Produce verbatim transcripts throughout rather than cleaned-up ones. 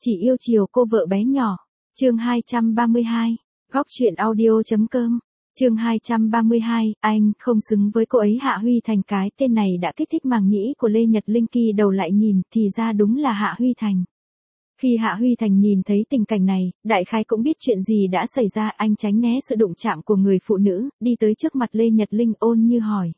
chỉ yêu chiều cô vợ bé nhỏ. Chương hai trăm ba mươi hai, góc truyện audio.com. Chương hai trăm ba mươi hai, anh không xứng với cô ấy. Hạ Huy Thành, cái tên này đã kích thích màng nhĩ của Lê Nhật Linh, kỳ đầu lại nhìn, thì ra đúng là Hạ Huy Thành. Khi Hạ Huy Thành nhìn thấy tình cảnh này, đại khái cũng biết chuyện gì đã xảy ra, anh tránh né sự đụng chạm của người phụ nữ, đi tới trước mặt Lê Nhật Linh ôn như hỏi.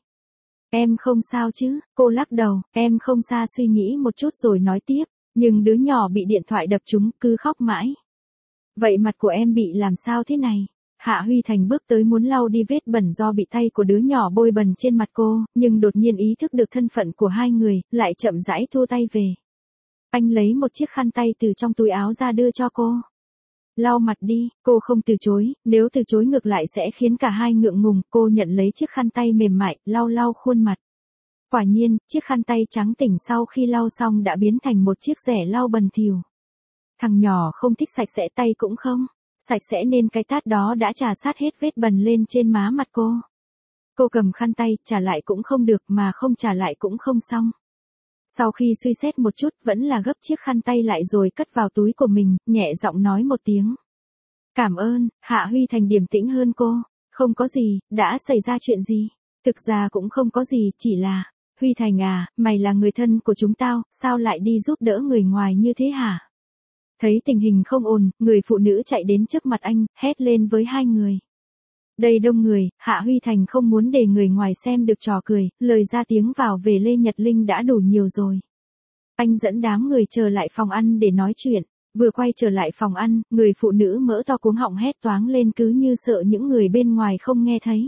Em không sao chứ? Cô lắc đầu, em không sao, suy nghĩ một chút rồi nói tiếp, nhưng đứa nhỏ bị điện thoại đập trúng, cứ khóc mãi. Vậy mặt của em bị làm sao thế này? Hạ Huy Thành bước tới muốn lau đi vết bẩn do bị tay của đứa nhỏ bôi bẩn trên mặt cô, nhưng đột nhiên ý thức được thân phận của hai người, lại chậm rãi thua tay về. Anh lấy một chiếc khăn tay từ trong túi áo ra đưa cho cô. Lau mặt đi, cô không từ chối, nếu từ chối ngược lại sẽ khiến cả hai ngượng ngùng, cô nhận lấy chiếc khăn tay mềm mại, lau lau khuôn mặt. Quả nhiên, chiếc khăn tay trắng tỉnh sau khi lau xong đã biến thành một chiếc rẻ lau bẩn thỉu. Thằng nhỏ không thích sạch sẽ, tay cũng không sạch sẽ nên cái tát đó đã trà sát hết vết bẩn lên trên má mặt cô. Cô cầm khăn tay, trả lại cũng không được mà không trả lại cũng không xong. Sau khi suy xét một chút, vẫn là gấp chiếc khăn tay lại rồi cất vào túi của mình, nhẹ giọng nói một tiếng. Cảm ơn. Hạ Huy Thành điềm tĩnh hơn cô. Không có gì, đã xảy ra chuyện gì? Thực ra cũng không có gì, chỉ là, Huy Thành à, mày là người thân của chúng tao, sao lại đi giúp đỡ người ngoài như thế hả? Thấy tình hình không ổn, người phụ nữ chạy đến trước mặt anh, hét lên với hai người. Đây đông người, Hạ Huy Thành không muốn để người ngoài xem được trò cười, lời ra tiếng vào về Lê Nhật Linh đã đủ nhiều rồi. Anh dẫn đám người trở lại phòng ăn để nói chuyện, vừa quay trở lại phòng ăn, người phụ nữ mỡ to cuống họng hét toáng lên cứ như sợ những người bên ngoài không nghe thấy.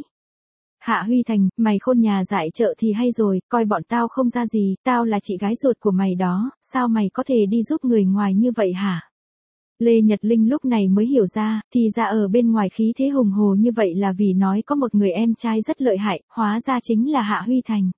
Hạ Huy Thành, mày khôn nhà dại chợ thì hay rồi, coi bọn tao không ra gì, tao là chị gái ruột của mày đó, sao mày có thể đi giúp người ngoài như vậy hả? Lê Nhật Linh lúc này mới hiểu ra, thì ra ở bên ngoài khí thế hùng hồ như vậy là vì nói có một người em trai rất lợi hại, hóa ra chính là Hạ Huy Thành.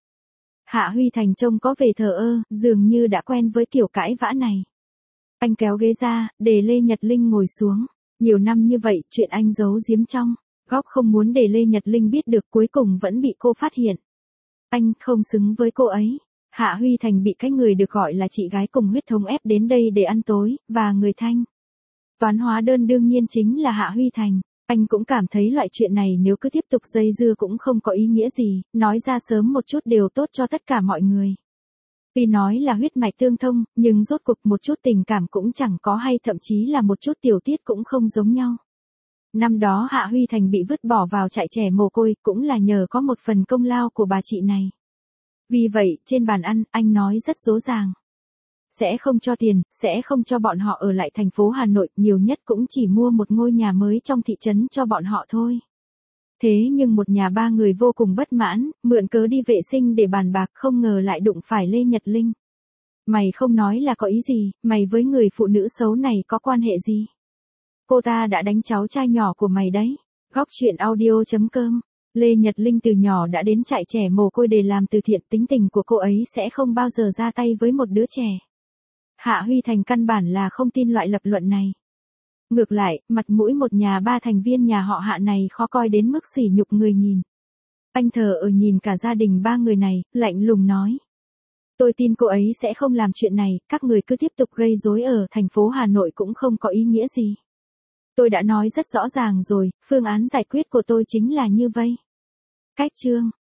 Hạ Huy Thành trông có vẻ thờ ơ, dường như đã quen với kiểu cãi vã này. Anh kéo ghế ra, để Lê Nhật Linh ngồi xuống. Nhiều năm như vậy, chuyện anh giấu giếm trong góc không muốn để Lê Nhật Linh biết được, cuối cùng vẫn bị cô phát hiện. Anh không xứng với cô ấy. Hạ Huy Thành bị cái người được gọi là chị gái cùng huyết thống ép đến đây để ăn tối, và người thanh toán hóa đơn đương nhiên chính là Hạ Huy Thành. Anh cũng cảm thấy loại chuyện này nếu cứ tiếp tục dây dưa cũng không có ý nghĩa gì, nói ra sớm một chút đều tốt cho tất cả mọi người. Tuy nói là huyết mạch tương thông, nhưng rốt cuộc một chút tình cảm cũng chẳng có, hay thậm chí là một chút tiểu tiết cũng không giống nhau. Năm đó Hạ Huy Thành bị vứt bỏ vào trại trẻ mồ côi cũng là nhờ có một phần công lao của bà chị này. Vì vậy, trên bàn ăn, anh nói rất rõ ràng. Sẽ không cho tiền, sẽ không cho bọn họ ở lại thành phố Hà Nội, nhiều nhất cũng chỉ mua một ngôi nhà mới trong thị trấn cho bọn họ thôi. Thế nhưng một nhà ba người vô cùng bất mãn, mượn cớ đi vệ sinh để bàn bạc, không ngờ lại đụng phải Lê Nhật Linh. Mày không nói là có ý gì, mày với người phụ nữ xấu này có quan hệ gì? Cô ta đã đánh cháu trai nhỏ của mày đấy. Góc truyện audio.com. Lê Nhật Linh từ nhỏ đã đến trại trẻ mồ côi để làm từ thiện, tính tình của cô ấy sẽ không bao giờ ra tay với một đứa trẻ. Hạ Huy Thành căn bản là không tin loại lập luận này. Ngược lại, mặt mũi một nhà ba thành viên nhà họ Hạ này khó coi đến mức sỉ nhục người nhìn. Anh thờ ở nhìn cả gia đình ba người này, lạnh lùng nói. Tôi tin cô ấy sẽ không làm chuyện này, các người cứ tiếp tục gây rối ở thành phố Hà Nội cũng không có ý nghĩa gì. Tôi đã nói rất rõ ràng rồi, phương án giải quyết của tôi chính là như vậy. Cách chương.